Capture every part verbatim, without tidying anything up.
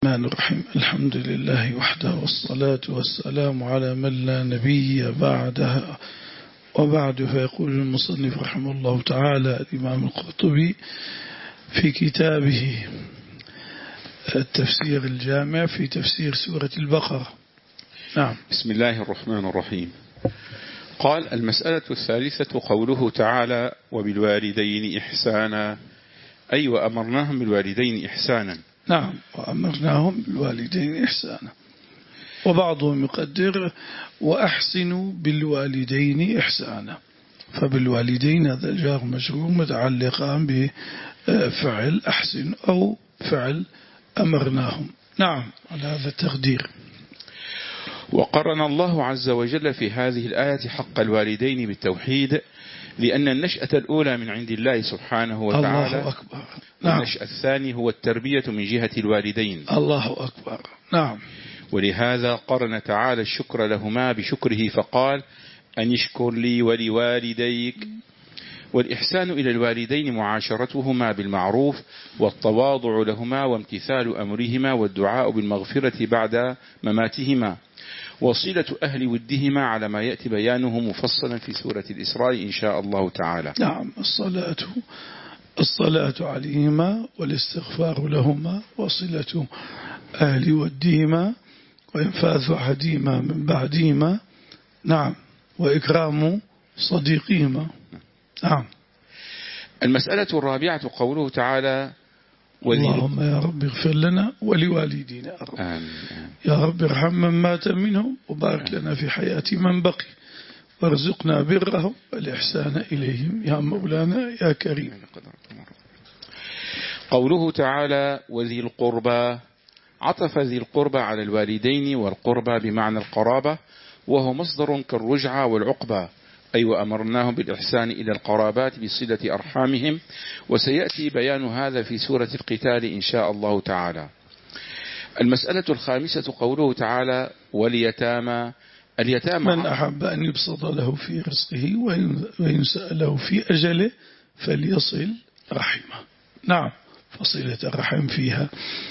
الرحمن الرحيم. الحمد لله وحده، والصلاة والسلام على من لا نبي بعدها وبعد. فيقول المصنف رحمه الله تعالى الإمام القرطبي في كتابه التفسير الجامع في تفسير سورة البقرة. نعم. بسم الله الرحمن الرحيم. قال: المسألة الثالثة قوله تعالى: وبالوالدين إحسانا، أي وأمرناهم بالوالدين إحسانا. نعم، وأمرناهم بالوالدين إحسانا. وبعضهم يقدر وأحسنوا بالوالدين إحسانا، فبالوالدين هذا الجار مجرور متعلقا بفعل أحسن أو فعل أمرناهم. نعم، على هذا التقدير. وقرن الله عز وجل في هذه الآية حق الوالدين بالتوحيد، لأن النشأة الأولى من عند الله سبحانه وتعالى. الله أكبر. نعم. والنشأ الثاني هو التربية من جهة الوالدين. الله أكبر. نعم. ولهذا قرن تعالى الشكر لهما بشكره فقال: أن يشكر لي ولوالديك. والإحسان إلى الوالدين معاشرتهما بالمعروف والتواضع لهما وامتثال أمرهما والدعاء بالمغفرة بعد مماتهما، وصلة أهل ودهما على ما يأتي بيانه مفصلا في سورة الإسراء إن شاء الله تعالى. نعم. الصلاة الصلاة عليهما والاستغفار لهما وصلة أهل ودهما وإنفاذ أحدهما من بعدهما. نعم. وإكرام صديقهما. نعم. المسألة الرابعة قوله تعالى: اللهم يا رب اغفر لنا ولوالدينا. آمين. يا رب ارحم من مات منهم وبارك لنا في حياة من بقي وارزقنا برهم والإحسان إليهم يا مولانا يا كريم. قوله تعالى: وذي القربى، عطف ذي القربى على الوالدين، والقربى بمعنى القرابة، وهو مصدر كالرجعة والعقبة، أي وأمرناهم بالإحسان إلى القرابات بصلة أرحامهم، وسيأتي بيان هذا في سورة القتال إن شاء الله تعالى. المسألة الخامسة قوله تعالى: واليتامى، اليتامى من أحب أن يبسط له في رزقه وينسأ له في أجله فليصل رحمه. نعم. فصلة الرحم فيها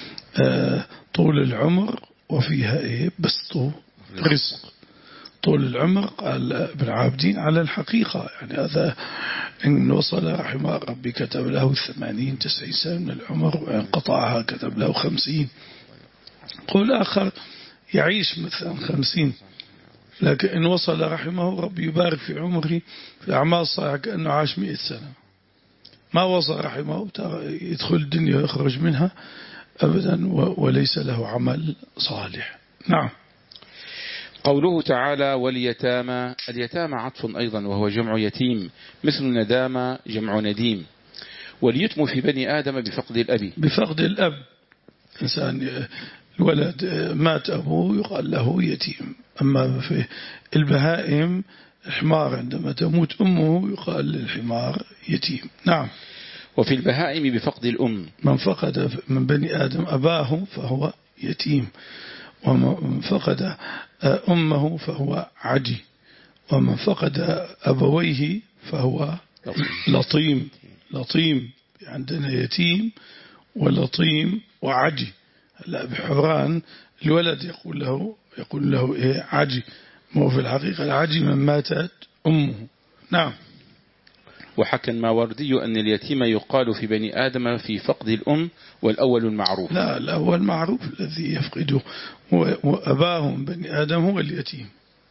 طول العمر وفيها إيه بسط رزق. طول العمر قال ابن عابدين على الحقيقة، يعني هذا إن وصل رحمه ربي كتب له ثمانين تسعين سنة من العمر، وإن قطعها كتب له خمسين. قول آخر يعيش مثلا خمسين، لكن إن وصل رحمه ربي يبارك في عمره في أعمال صالحة كأنه عاش مئة سنة. ما وصل رحمه يدخل الدنيا ويخرج منها أبدا وليس له عمل صالح. نعم. قوله تعالى: واليتامى، اليتامى عطف أيضا وهو جمع يتيم، مثل ندامة جمع نديم. واليتم في بني آدم بفقد الأب، بفقد الأب. إنسان الولد مات أبوه يقال له يتيم. أما في البهائم الحمار عندما تموت أمه يقال للحمار يتيم. نعم. وفي البهائم بفقد الأم، من فقد من بني آدم أباه فهو يتيم، ومن فقد أمه فهو عجي، ومن فقد أبويه فهو لطيم. لطيم عندنا يتيم ولطيم وعجي. هلا بحوران الولد يقول له يقول له إيه عجي، ما هو في الحقيقة العجي من ماتت أمه. نعم. وحكى الماوردي أن اليتيم يقال في بني آدم في فقد الأم، والأول المعروف. لا الأول المعروف الذي يفقده وأباه بني آدم هو اليتيم.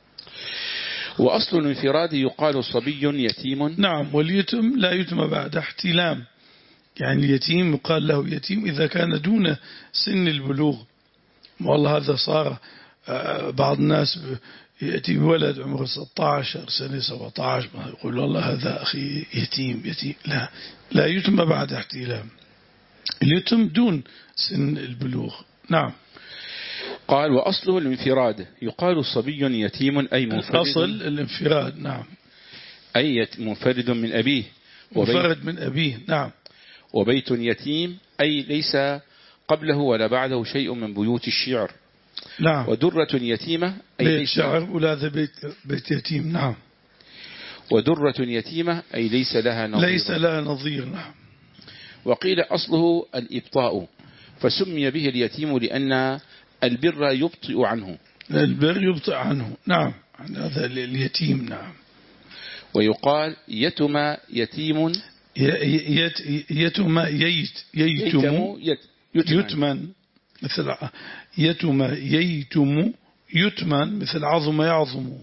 وأصل الانفراد يقال صبي يتيم. نعم. واليتم لا يتم بعد احتلام، يعني اليتيم يقال له يتيم إذا كان دون سن البلوغ. والله هذا صار بعض الناس يأتي بولد عمره ستة عشر سنة سبعة عشر يقول والله هذا أخي يتيم يتيم. لا لا يتم بعد احتلام، اليتم دون سن البلوغ. نعم. قال: وأصله الانفراد يقال صبي يتيم، أي منفرد. أصل الانفراد. نعم. أي منفرد من أبيه، منفرد من أبيه. نعم. وبيت يتيم أي ليس قبله ولا بعده شيء من بيوت الشعر. نعم. ودرة يتيمة أي بيت ليس شعر ولا ذا بيت, بيت يتيم. نعم. ودرة يتيمة أي ليس لها نظير. ليس لها نظير. نعم. وقيل أصله الإبطاء، فسمي به اليتيم لأن البر يبطئ عنه. البر يبطئ عنه، نعم، عن هذا اليتيم. نعم. ويقال يتم يتيم، يت يتم ييت ييتم يتمن مثل يتم ييتم يتمن مثل عظم يعظم.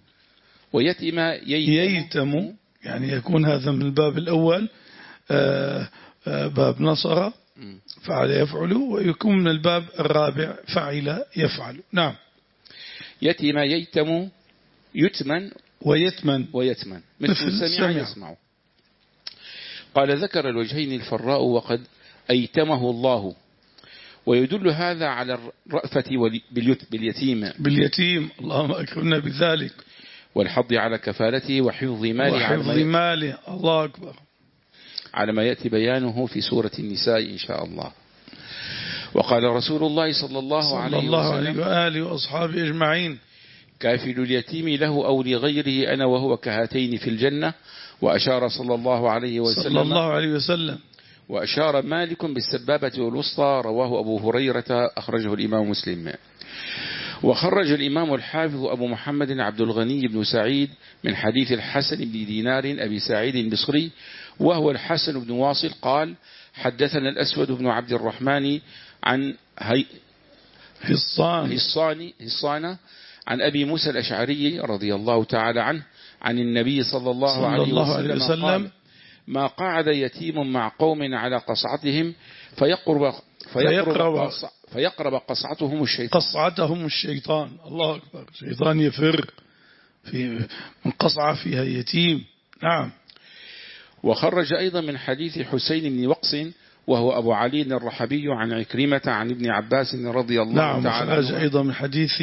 ويتم ييتم, ييتم يعني يكون هذا من الباب الأول آآ آآ باب نصر فعل يفعل، ويكون من الباب الرابع فعل يفعل. نعم. يتم ييتم يتمن ويتمن ويتمن مثل سمع يسمع. قال ذكر الوجهين الفراء وقد أيتمه الله، ويدل هذا على الرأفة باليتيم باليتيم اللهم أكرمنا بذلك، والحض على كفالته وحفظ ماله وحفظ ماله. الله أكبر، على ما يأتي بيانه في سورة النساء إن شاء الله. وقال رسول الله صلى الله عليه وسلم الله عليه وآله وأصحابه أجمعين: كافل اليتيم له أو لغيره أنا وهو كهاتين في الجنة. وأشار صلى الله عليه وسلم صلى الله عليه وسلم وأشار مالك بالسبابة والوسطى. رواه أبو هريرة، أخرجه الإمام مسلم. وخرج الإمام الحافظ أبو محمد عبد الغني بن سعيد من حديث الحسن بن دينار أبي سعيد البصري، وهو الحسن بن واصل قال: حدثنا الأسود بن عبد الرحمن عن هي هصان هصان هصان عن أبي موسى الأشعري رضي الله تعالى عنه عن النبي صلى الله, صلى عليه, الله وسلم عليه وسلم قال: ما قعد يتيم مع قوم على قصعتهم فيقرب فيقرب, فيقرب قصعتهم الشيطان قصعتهم الشيطان. الله أكبر، الشيطان يفر في من قصعة فيها يتيم. نعم. وخرج أيضا من حديث حسين بن وقص وهو أبو علي الرحبي عن عكرمة عن ابن عباس رضي الله نعم تعالى عنه. نعم. أيضا من حديث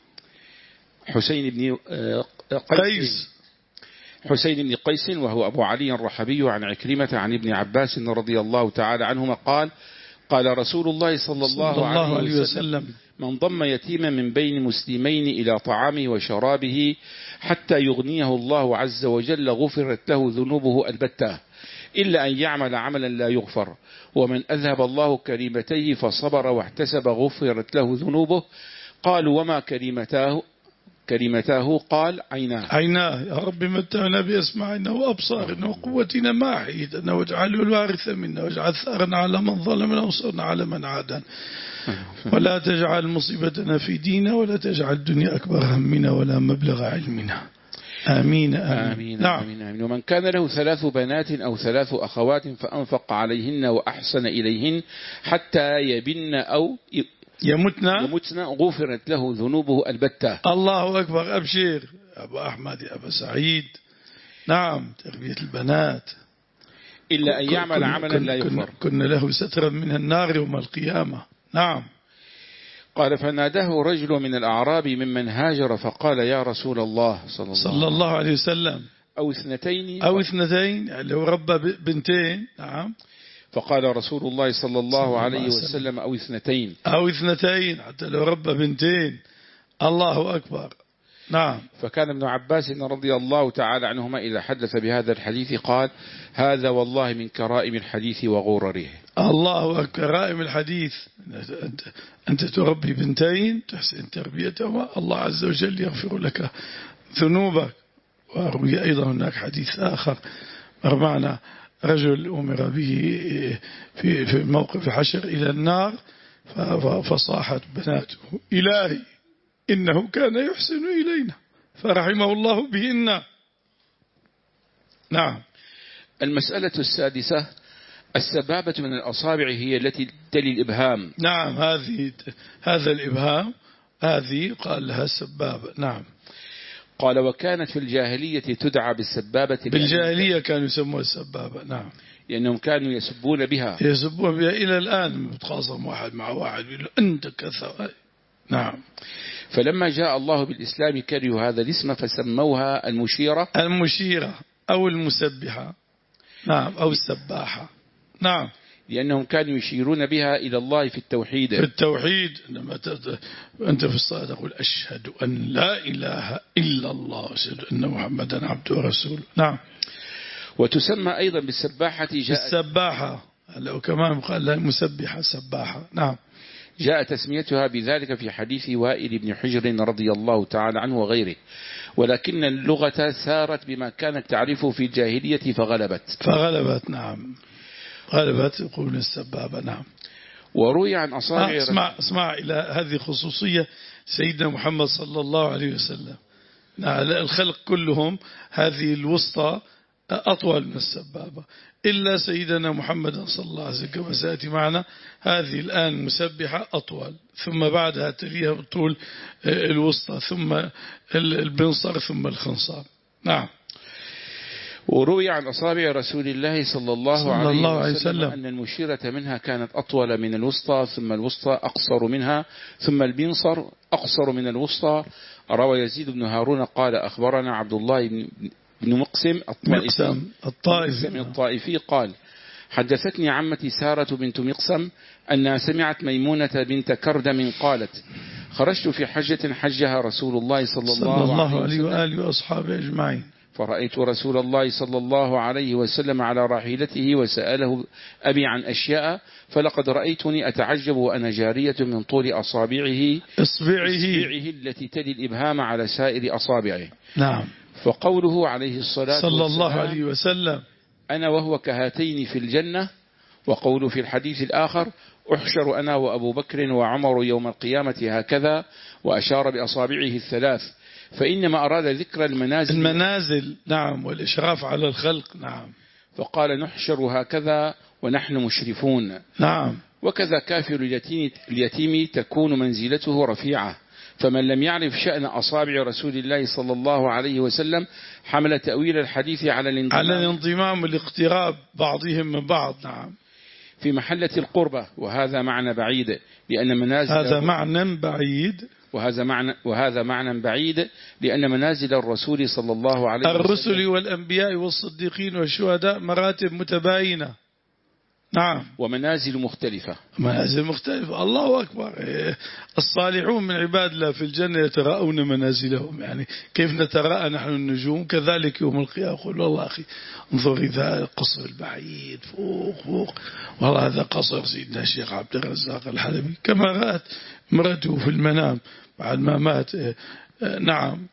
حسين بن قيس حسين بن قيس وهو أبو علي الرحبي عن عكرمة عن ابن عباس رضي الله تعالى عنهما قال: قال رسول الله صلى الله, صلى الله عليه وسلم: من ضم يتيما من بين مسلمين إلى طعامه وشرابه حتى يغنيه الله عز وجل غفرت له ذنوبه البتة إلا أن يعمل عملا لا يغفر. ومن أذهب الله كريمتيه فصبر واحتسب غفرت له ذنوبه. قالوا: وما كريمتاه؟ كلمتاه قال: عيناه. عيناه. يا رب متعنا بأسماعنا وأبصارنا وقوتنا ما أحييتنا، واجعله الوارث منا، واجعل ثارنا على من ظلمنا وانصرنا على من عادانا، ولا تجعل مصيبتنا في ديننا، ولا تجعل الدنيا أكبر همنا ولا مبلغ علمنا. آمين آمين, آمين, نعم. آمين, آمين. ومن كان له ثلاث بنات أو ثلاث أخوات فأنفق عليهن وأحسن إليهن حتى يبن أو يمتنا يمتنا غفرت له ذنوبه البتة. الله أكبر. أبشر أبو أحمد يا أبو سعيد. نعم. تربية البنات إلا أن يعمل عملا لا يغفر. كنا له سترا من النار يوم القيامة. نعم. قال: فناداه رجل من الأعراب ممن هاجر فقال: يا رسول الله صلى الله, صلى الله عليه وسلم أو اثنتين أو اثنتين يعني لو ربى بنتين. نعم. فقال رسول الله صلى الله عليه وسلم: أو اثنتين أو اثنتين حتى لو ربى بنتين. الله أكبر. نعم. فكان ابن عباس رضي الله تعالى عنهما إذا حدث بهذا الحديث قال: هذا والله من كرائم الحديث وغرره. الله أكبر. كرائم الحديث أنت, أنت تربي بنتين تحسن تربيتهما، الله عز وجل يغفر لك ذنوبك. وأروي أيضا هناك حديث آخر معنا رجل أمر به في في موقف حشر إلى النار فصاحت بناته: إلهي إنه كان يحسن إلينا فرحمه الله بهن. نعم. المسألة السادسة: السبابة من الأصابع هي التي تلي الإبهام. نعم. هذه هذا الإبهام هذه قال لها السبابة. نعم. قال: وكانت في الجاهلية تدعى بالسبابة. بالجاهلية كانوا يسموها السبابة. نعم. لأنهم كانوا يسبون بها يسبون بها إلى الآن، متخاصم واحد مع واحد يقول أنت كذا. نعم. فلما جاء الله بالإسلام كرهوا هذا الاسم فسموها المشيرة المشيرة أو المسبحة. نعم. أو السباحة. نعم. لأنهم كانوا يشيرون بها إلى الله في التوحيد. في التوحيد لما أنت في الصلاة تقول: أشهد أن لا إله إلا الله أشهد أن محمدا عبده ورسوله. نعم. وتسمى أيضا بالسباحة. جاءت السباحة لو كمان قال لها مسبحة سباحة. نعم. جاء تسميتها بذلك في حديث وائل بن حجر رضي الله تعالى عنه وغيره، ولكن اللغة سارت بما كانت تعرفه في الجاهلية فغلبت فغلبت نعم، غلبت يقول السبابة. نعم. وروي عن أصابع آه اسمع, اسمع إلى هذه خصوصية سيدنا محمد صلى الله عليه وسلم. نعم. الخلق كلهم هذه الوسطى أطول من السبابة إلا سيدنا محمد صلى الله عليه وسلم كما سيأتي معنا. هذه الآن مسبحة أطول، ثم بعدها تليها بالطول الوسطى، ثم البنصر، ثم الخنصر. نعم. وروي عن أصابع رسول الله صلى الله, صلى عليه, الله عليه وسلم, وسلم أن المشيرة منها كانت أطول من الوسطى، ثم الوسطى أقصر منها، ثم البنصر أقصر من الوسطى. روى يزيد بن هارون قال أخبرنا عبد الله بن بن مقسم الطائفي, الطائفي, الطائفي قال حدثتني عمتي سارة بنت مقسم أنها سمعت ميمونة بنت كردم قالت خرجت في حجة حجها رسول الله صلى الله, صلى الله عليه وآله وأصحابه أجمعين، فرأيت رسول الله صلى الله عليه وسلم على راحلته وسأله أبي عن أشياء، فلقد رأيتني أتعجب وأنا جارية من طول أصابعه إصبعه, إصبعه التي تلي الإبهام على سائر أصابعه. نعم. فقوله عليه الصلاة صلى الله عليه وسلم أنا وهو كهاتين في الجنة، وقوله في الحديث الآخر أحشر أنا وأبو بكر وعمر يوم القيامة هكذا، وأشار بأصابعه الثلاث، فإنما أراد ذكر المنازل المنازل نعم والإشراف على الخلق. نعم. فقال نحشر هكذا ونحن مشرفون. نعم. وكذا كافر اليتيم, اليتيم تكون منزلته رفيعة، فمن لم يعرف شأن أصابع رسول الله صلى الله عليه وسلم حمل تأويل الحديث على الانضمام, على الانضمام والاقتراب بعضهم من بعض. نعم. في محلة القربة، وهذا معنى بعيد لأن منازل هذا معنى بعيد وهذا معنى وهذا معنى بعيد لأن منازل الرسول صلى الله عليه وسلم الرسل والأنبياء والصديقين والشهداء مراتب متباينة. نعم. ومنازل مختلفة منازل مختلفة. الله أكبر. الصالحون من عباد الله في الجنة يتراءون منازلهم، يعني كيف نتراءى نحن النجوم كذلك يوم القيامة. يقول والله أخي انظر إذا القصر البعيد فوق فوق، والله هذا قصر سيدنا الشيخ عبد الرزاق الحلبي، كما رأت امرأته في المنام بعد ما مات. نعم.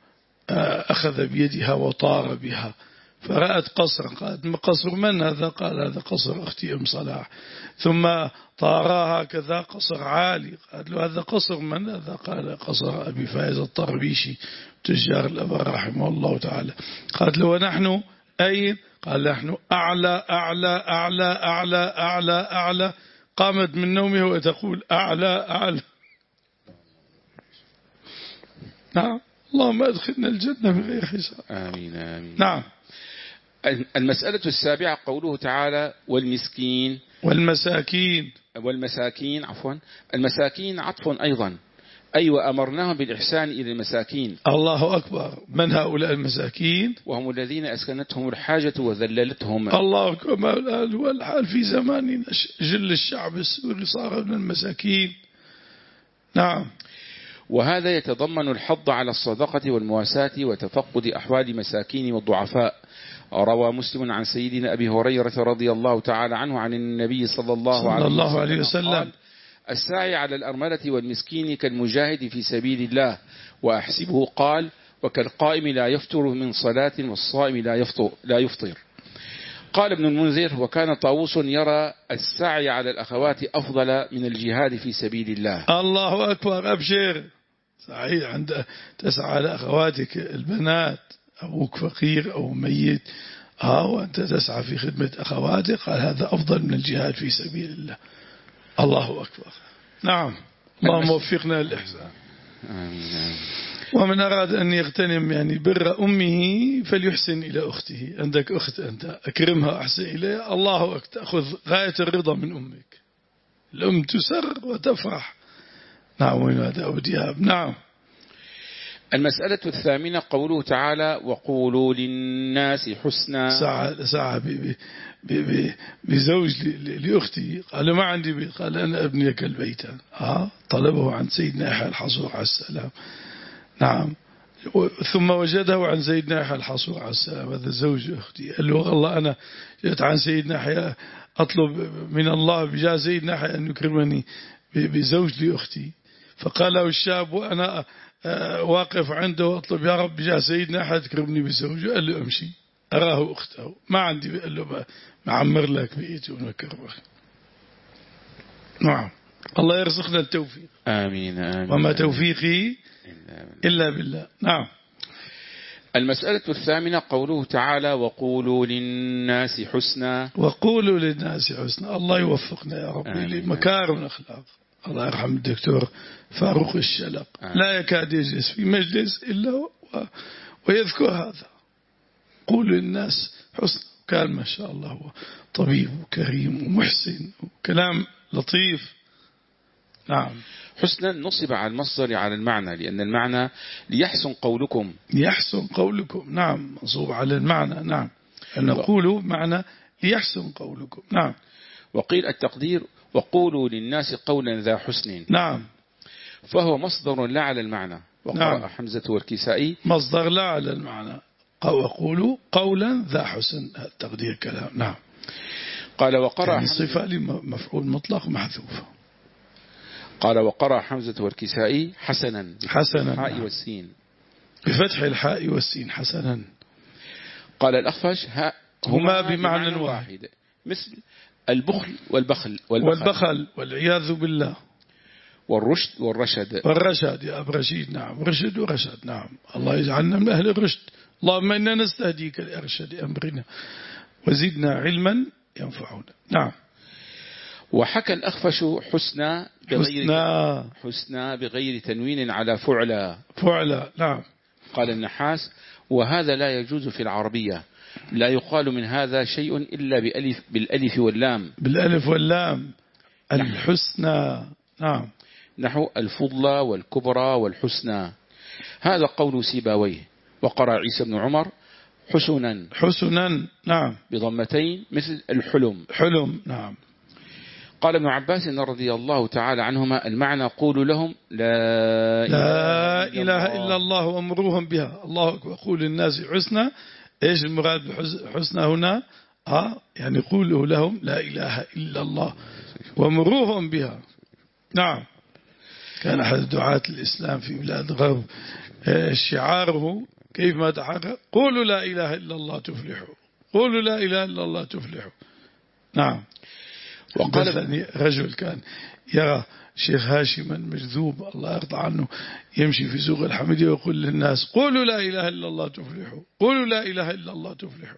أخذ بيدها وطار بها فرأت قصرا، قالت قصر من هذا؟ قال هذا قصر أختي أم صلاح. ثم طارها كذا قصر عالي، قالت له هذا قصر من هذا؟ قال قصر أبي فايز الطربيشي تجار الأبار رحمه الله تعالى. قالت له ونحن أين؟ قال نحن أعلى أعلى أعلى أعلى أعلى أعلى. قامت من نومه وتقول أعلى أعلى. نعم. اللهم أدخلنا الجنة بغير حساب. آمين آمين. نعم. المسألة السابعة قوله تعالى والمسكين والمساكين والمساكين عفوا المساكين عطف أيضا، أي وأمرناهم بالإحسان إلى المساكين. الله أكبر. من هؤلاء المساكين؟ وهم الذين أسكنتهم الحاجة وذللتهم. الله أكبر. والحال في زماننا جل الشعب السوري صار من المساكين. نعم. وهذا يتضمن الحض على الصدقة والمواساة وتفقد أحوال المساكين والضعفاء. روى مسلم عن سيدنا أبي هريرة رضي الله تعالى عنه عن النبي صلى الله, صلى الله عليه وسلم قال الساعي على الأرملة والمسكين كالمجاهد في سبيل الله، وأحسبه قال وكالقائم لا يفتر من صلاة والصائم لا يفطر, لا يفطر. قال ابن المنذر وكان طاووس يرى السعي على الأخوات أفضل من الجهاد في سبيل الله. الله أكبر. أبشر. صحيح. عند تسعى على أخواتك البنات، أبوك فقير أو ميت آه وأنت تسعى في خدمة أخواتك، قال هذا أفضل من الجهاد في سبيل الله. الله أكبر. نعم. اللهم وفقنا للإحسان. آمين. ومن أراد أن يغتنم يعني بر أمه فليحسن إلى أخته. عندك أخت أنت أكرمها أحسن إليها. الله أكبر. تأخذ غاية الرضا من أمك. الأم تسر وتفرح. نعم. وين هذا أوديها. نعم. المسألة الثامنة قوله تعالى وقولوا للناس حسنا. ساعة ساعة بزوج لأختي قال ما عندي بيت، قال أنا أبنيك البيت. آه طلبه عن سيدنا يحيى الحصور عليه السلام. نعم. ثم وجده عن سيدنا يحيى الحصور عليه السلام، هذا زوج أختي. قال له والله أنا جئت عن سيدنا يحيى أطلب من الله بجاه سيدنا أن يكرمني بزوج لأختي، فقال له الشاب وأنا واقف عنده وأطلب يا رب بجاه سيدنا حد تكرمني بزوج، قال له أمشي أراه أخته ما عندي، قال له معمر لك بيتي ونكرمك. نعم الله يرزقنا التوفيق. آمين آمين. وما توفيقي إلا بالله. نعم. المسألة الثامنة قوله تعالى وقولوا للناس حسنا. وقولوا للناس حسنا، الله يوفقنا يا رب لمكارم الأخلاق. الله يرحم الدكتور فاروق الشلق آمين. لا يكاد يجلس في مجلس إلا و... ويذكر هذا، قولوا للناس حسنا. كان ما شاء الله هو طبيب وكريم ومحسن وكلام لطيف. نعم. حسنا نصب على المصدر على المعنى، لأن المعنى ليحسن قولكم. ليحسن قولكم. نعم منصوب على المعنى. نعم أن نقول معنى ليحسن قولكم. نعم. وقيل التقدير وقولوا للناس قولا ذا حسن. نعم. فهو مصدر لا على المعنى. وقرأ نعم. حمزة والكسائي مصدر لا على المعنى. وقولوا قولا ذا حسن، تقدير كلام. نعم. قال وقرأ يعني صفة لمفعول مطلق محذوفة. قال وقرأ حمزة والكسائي حسنا حسنا الحاء نعم. والسين بفتح الحاء والسين حسنا. قال الأخفش ها هما بمعنى واحد مثل البخل والبخل والبخل, والبخل والعياذ بالله. والرشد والرشد. والرشد يا أبو رشيد. نعم رشد ورشد. نعم الله يجعلنا من أهل الرشد. اللهم إنا نستهديك لأرشد أمرنا وزدنا علما ينفعنا. نعم. وحكى الأخفش حسنا بغير حسنا. حسنا بغير تنوين على فعلا. فعلا. نعم. قال النحاس وهذا لا يجوز في العربية، لا يقال من هذا شيء إلا بألف بالألف واللام. بالألف واللام الحسنى. نعم. نحو الفضلى والكبرى والحسنى. هذا قول سيباويه. وقرأ عيسى بن عمر حسنا. حسنا. نعم. بضمتين مثل الحلم. حلم. نعم. قال ابن عباس رضي الله تعالى عنهما المعنى قولوا لهم لا, لا إله إلا الله وأمروهم بها. الله أكبر. قول للناس حسنى. إيش المراد بحسنى هنا؟ آه يعني قولوا لهم لا إله إلا الله وأمروهم بها. نعم. كان أحد دعاة الإسلام في بلاد الغرب شعاره كيف ما تحقق قولوا لا إله إلا الله تفلحوا، قولوا لا إله إلا الله تفلحوا. نعم. وقال رجل كان يرى شيخ هاشما مجذوب الله يرضى عنه يمشي في سوق الحمدية ويقول للناس قولوا لا إله إلا الله تفلحوا، قولوا لا إله إلا الله تفلحوا،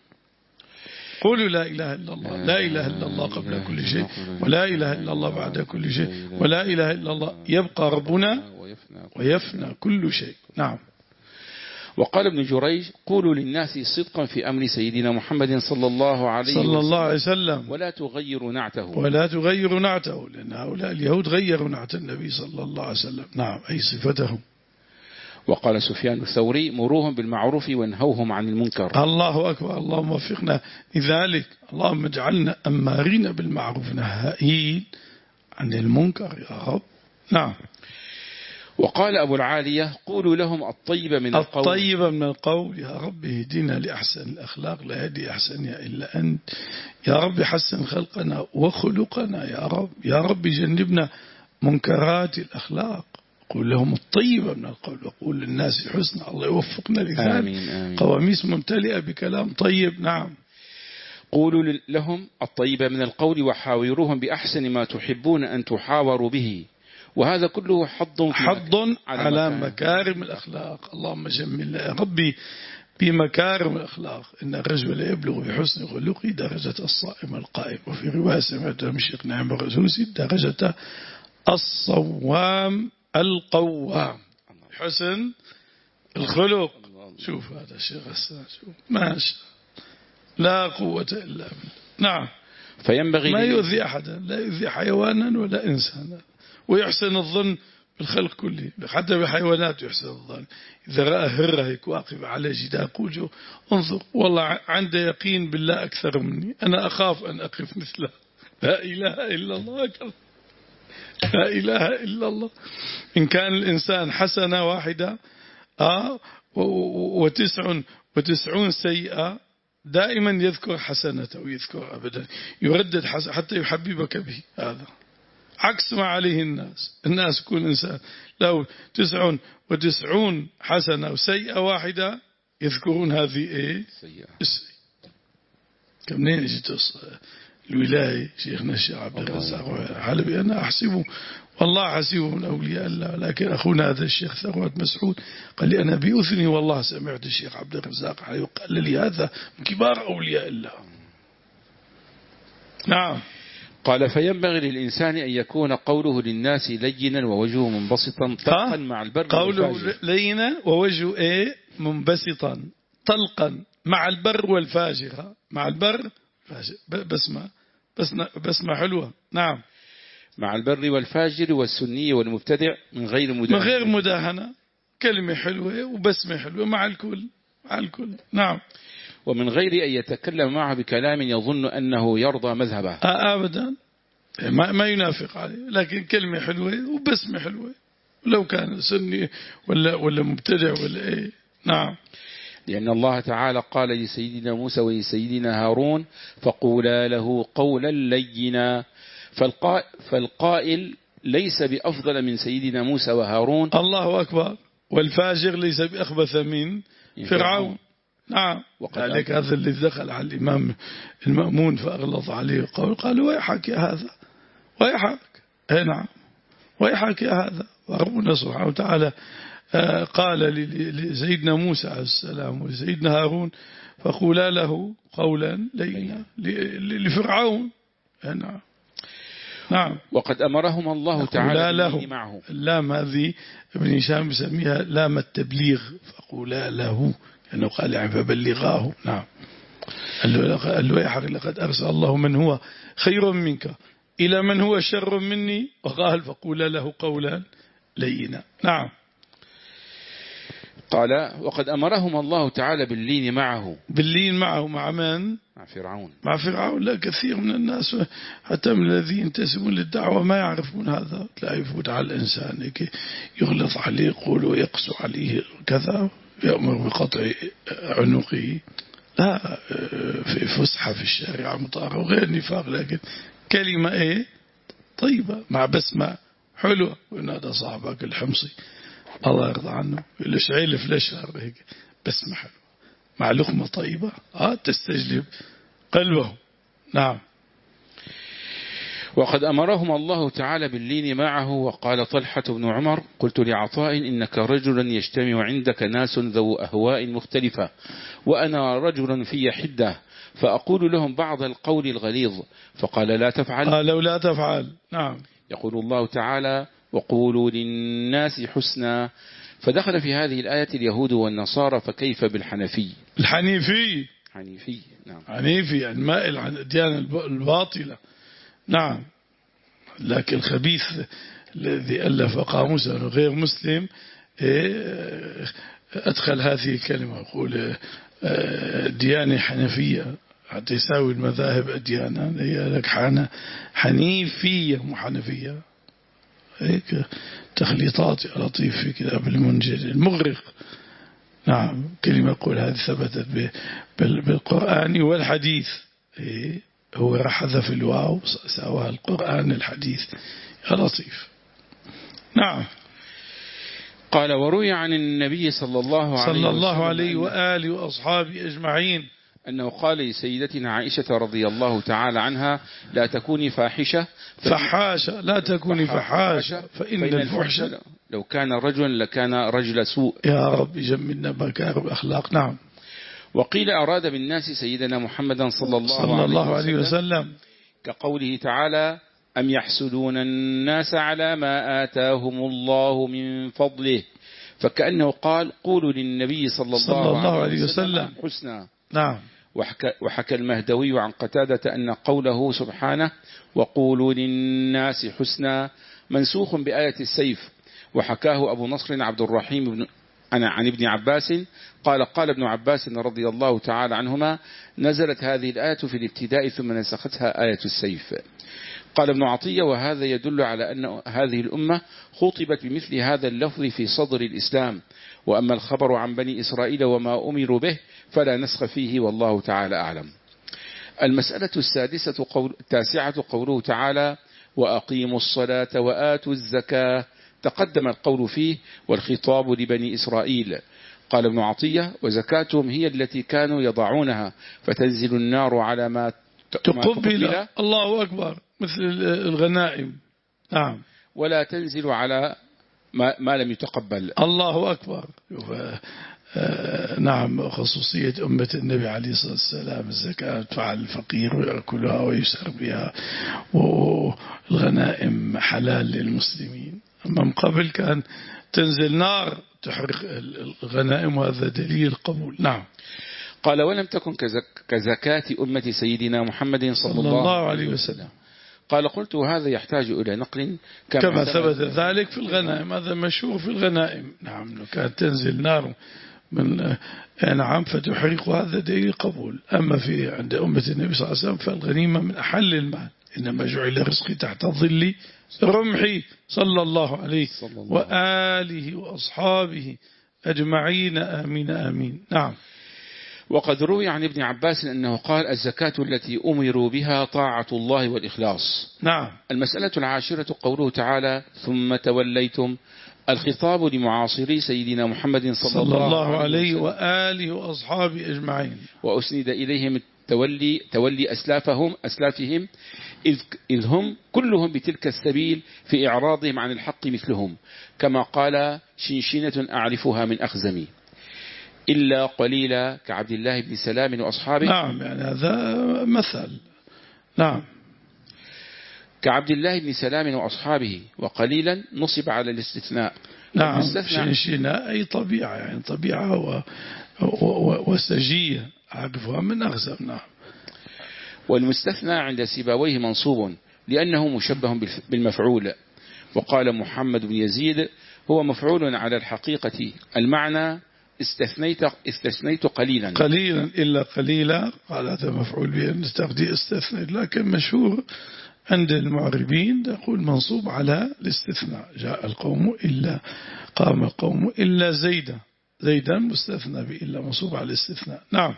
قولوا لا إله إلا الله. لا إله إلا الله قبل كل شيء، ولا إله إلا الله بعد كل شيء، ولا إله إلا الله يبقى ربنا ويفنى كل شيء. نعم. وقال ابن جريج قولوا للناس صدقا في أمر سيدنا محمد صلى الله عليه صلى الله عليه وسلم ولا تغيروا نعته. ولا تغيروا نعته، لأن هؤلاء اليهود غيروا نعت النبي صلى الله عليه وسلم. نعم أي صفتهم. وقال سفيان الثوري مروهم بالمعروف وانهوهم عن المنكر. الله أكبر. اللهم وفقنا لذلك. اللهم اجعلنا أمارين بالمعروف نهائين عن المنكر يا رب. نعم. وقال أبو العالية قولوا لهم الطيب من القول. الطيب من القول. يا رب اهدنا لأحسن الأخلاق، لا يهدي أحسنها إلا أنت. يا رب حسن خلقنا وخلقنا يا رب. يا رب جنبنا منكرات الأخلاق. قول لهم الطيب من القول وقول للناس حسنا. الله يوفقنا لذلك. آمين آمين. قواميس ممتلئة بكلام طيب. نعم. قولوا لهم الطيب من القول وحاوروهم بأحسن ما تحبون أن تحاوروا به، وهذا كله حض حض على, على مكارم الأخلاق. اللهم جملنا يا ربي بمكارم الأخلاق. إن الرجل يبلغ بحسن خلقه درجة الصائم القائم، وفي رواية سمعتها من شيخ نعيم الرسوسي درجة الصوام القوام. حسن الخلق. شوف هذا الشيخ غسان، شوف ما شاء لا قوة إلا بالله. نعم. فينبغي ما يؤذي أحدا، لا يؤذي حيوانا ولا إنسانا، ويحسن الظن بالخلق كله، حتى بالحيوانات يحسن الظن. إذا رأى هرة هيك واقف على جدار يقول جو انظر والله عنده يقين بالله أكثر مني، أنا أخاف أن أقف مثله. لا إله إلا الله أكبر. لا إله إلا الله. إن كان الإنسان حسنة واحدة آه وتسع وتسعون سيئة دائما يذكر حسنته ويذكر أبدا يردد حسن حتى يحببك به. هذا عكس ما عليه الناس. الناس كل إنسان له تسع وتسعون حسنة وسيئة واحدة يذكرون هذه إيه السيئة. كمنين جيت الولاية شيخنا الشيخ عبد الرزاق حلبي أنا أحسبه والله حسيبه من أولياء الله، لكن أخونا هذا الشيخ ثروت مسعود قال لي أنا بيؤثني والله سمعت الشيخ عبد الرزاق قال لي هذا من كبار أولياء الله. نعم. قال فينبغي للإنسان أن يكون قوله للناس لينا ووجهه منبسطا طلقا مع البر قوله والفاجر. لينا ووجهه إيه منبسطا طلقا مع البر والفاجر. مع البر بسمة بسمة حلوة. نعم. مع البر والفاجر والسني والمبتدع من غير مداهنة من غير مداهنة. كلمة حلوة وبسمة حلوة مع الكل مع الكل. نعم. ومن غير أن يتكلم معه بكلام يظن أنه يرضى مذهبه. أبدا ما, ما ينافق عليه، لكن كلمة حلوة وبسمة حلوة ولو كان سني ولا ولا مبتدع ولا إيه. نعم. لأن الله تعالى قال لسيدنا موسى ولسيدنا هارون فقولا له قولا لينا، فالقائل, فالقائل ليس بأفضل من سيدنا موسى وهارون. الله أكبر. والفاجر ليس بأخبث من فرعون. نعم. ذلك هذا اللي دخل على الإمام المأمون فأغلظ عليه قول قال ويحك يا هذا ويحك. نعم ويحك يا هذا. وربنا سبحانه وتعالى قال لسيدنا موسى عليه السلام وسيدنا هارون فقولا له قولا لينا لفرعون. نعم. نعم. وقد أمرهم الله تعالى له معه. اللام هذه ابن هشام يسميها لام التبليغ فقولا له لأنه قال يعني فبلغاه. نعم. قال له يا حق لقد أرسل الله من هو خير منك إلى من هو شر مني وقال فقولا له قولا لينا. نعم. قال وقد أمرهم الله تعالى باللين معه. باللين معه مع من؟ مع فرعون. مع فرعون. لا كثير من الناس حتى من الذين ينتسبون للدعوة ما يعرفون هذا. لا يفوت على الإنسان يغلط عليه يقول ويقسو عليه كذا يأمر بقطع عنقه. لا في فسحة في الشارع مطارة وغير نفاق، لكن كلمة ايه طيبة مع بسمة حلوة. ونادى صاحبك الحمصي الله يرضى عنه ليش عيلف ليش هيك بسمة حلوة مع لقمة طيبة آه تستجلب قلبه. نعم. وقد أمرهم الله تعالى باللين معه. وقال طلحة بن عمر قلت لعطاء إنك رجل يجتمع عندك ناس ذو أهواء مختلفة وأنا رجل في حدة فأقول لهم بعض القول الغليظ فقال لا تفعل. آه لو لا تفعل. نعم. يقول الله تعالى وقولوا للناس حسنا، فدخل في هذه الآية اليهود والنصارى فكيف بالحنفي. الحنيفي حنيفي. نعم. حنيفي يعني مائل عن الديانة الباطلة. نعم. لكن الخبيث الذي ألف قاموسا غير مسلم أدخل هذه الكلمة يقول ديانة حنفية حتى يساوي المذاهب الديانة هي لك حنيفية مو حنفية. هيك تخليطات لطيف في كتاب المنجد المغرق. نعم. كلمة يقول هذه ثبتت بالقرآن والحديث. هو راح حذف الواو سواها القرآن الحديث. يا لطيف. نعم. قال وروي عن النبي صلى الله عليه, صلى الله عليه وآله وأصحابه أجمعين أنه قال لسيدتنا عائشة رضي الله تعالى عنها لا تكوني فاحشة فحاشة لا تكوني فحاشة فإن, فإن الفحش لو كان رجلا لكان رجل سوء. يا رب جملنا مكارم الأخلاق. نعم. وقيل أراد بالناس سيدنا محمدا صلى الله, صلى الله عليه وسلم كقوله تعالى أم يحسدون الناس على ما آتاهم الله من فضله، فكأنه قال قولوا للنبي صلى الله, صلى الله عليه وسلم حسنا. نعم. وحكى, وحكى المهدوي عن قتادة أن قوله سبحانه وقولوا للناس حسنا منسوخ بآية السيف. وحكاه أبو نصر عبد الرحيم بن عن ابن عباس قال قال ابن عباس رضي الله تعالى عنهما نزلت هذه الآية في الابتداء ثم نسختها آية السيف. قال ابن عطية: وهذا يدل على أن هذه الأمة خطبت بمثل هذا اللفظ في صدر الإسلام، وأما الخبر عن بني إسرائيل وما أمروا به فلا نسخ فيه، والله تعالى أعلم. المسألة السادسة قول التاسعة قوله تعالى: وأقيموا الصلاة وآتوا الزكاة، تقدم القول فيه والخطاب لبني إسرائيل. قال ابن عطية: وزكاتهم هي التي كانوا يضعونها فتنزل النار على ما تقبل، الله أكبر، مثل الغنائم. نعم. ولا تنزل على ما, ما لم يتقبل. الله أكبر. نعم، خصوصية أمة النبي عليه الصلاة والسلام، الزكاة تفعل الفقير ويأكلها ويسر بها، والغنائم حلال للمسلمين. أما من قبل كان تنزل نار تحرق الغنائم، وهذا دليل قبول. نعم. قال: ولم تكن كزك كزكاة أمة سيدنا محمد صلى, صلى الله, الله عليه وسلم. قال: قلت: هذا يحتاج إلى نقل كما, كما ثبت ذلك في الغنائم. هذا مشهور في الغنائم. نعم، لو كانت تنزل نار من نعم فتحرق، هذا دليل قبول. أما في عند أمة النبي صلى الله عليه وسلم فالغنيمة من أحل المال، إنما جعل رزقي تحت ظل رمحي صلى الله عليه صلى الله وآله وأصحابه أجمعين آمين آمين. نعم. وقد روي عن ابن عباس أنه قال: الزكاة التي أمروا بها طاعة الله والإخلاص. نعم. المسألة العاشرة قوله تعالى: ثم توليتم، الخطاب لمعاصري سيدنا محمد صلى, صلى الله, الله عليه وآله وأصحابه أجمعين، وأسند إليهم التولي تولي أسلافهم أسلافهم إذ, إذ هم كلهم بتلك السبيل في إعراضهم عن الحق مثلهم، كما قال: شنشنة أعرفها من أخزمي إلا قليلا كعبد الله بن سلام وأصحابه. نعم، يعني هذا مثل. نعم. كعبد الله بن سلام وأصحابه، وقليلا نصب على الاستثناء. نعم، شنشنة أي طبيعة، يعني طبيعة و... و... وسجية أعرفها من أخزم. نعم. والمستثنى عند سيبويه منصوب لأنه مشبه بالمفعول. وقال محمد بن يزيد: هو مفعول على الحقيقة، المعنى استثنيت استثنيت قليلا قليلا إلا قليلا. قال هذا مفعول به نستخدي استثنيت، لكن مشهور عند المعربين يقول منصوب على الاستثناء. جاء القوم إلا قام القوم إلا زيدا، زيدا مستثنى بإلا منصوب على الاستثناء. نعم.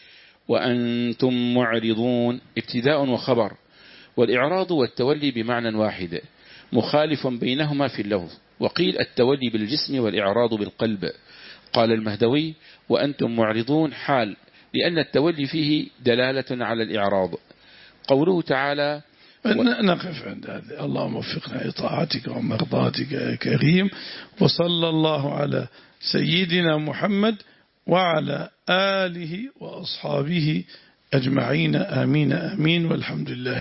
وأنتم معرضون ابتداء وخبر، والإعراض والتولي بمعنى واحد مخالف بينهما في اللفظ، وقيل التولي بالجسم والإعراض بالقلب. قال المهدوي: وأنتم معرضون حال، لأن التولي فيه دلالة على الإعراض. قوله تعالى: نقف عند هذا. اللهم وفقنا لطاعتك ومرضاتك يا كريم، وصلى الله على سيدنا محمد وعلى آله وأصحابه أجمعين آمين آمين، والحمد لله.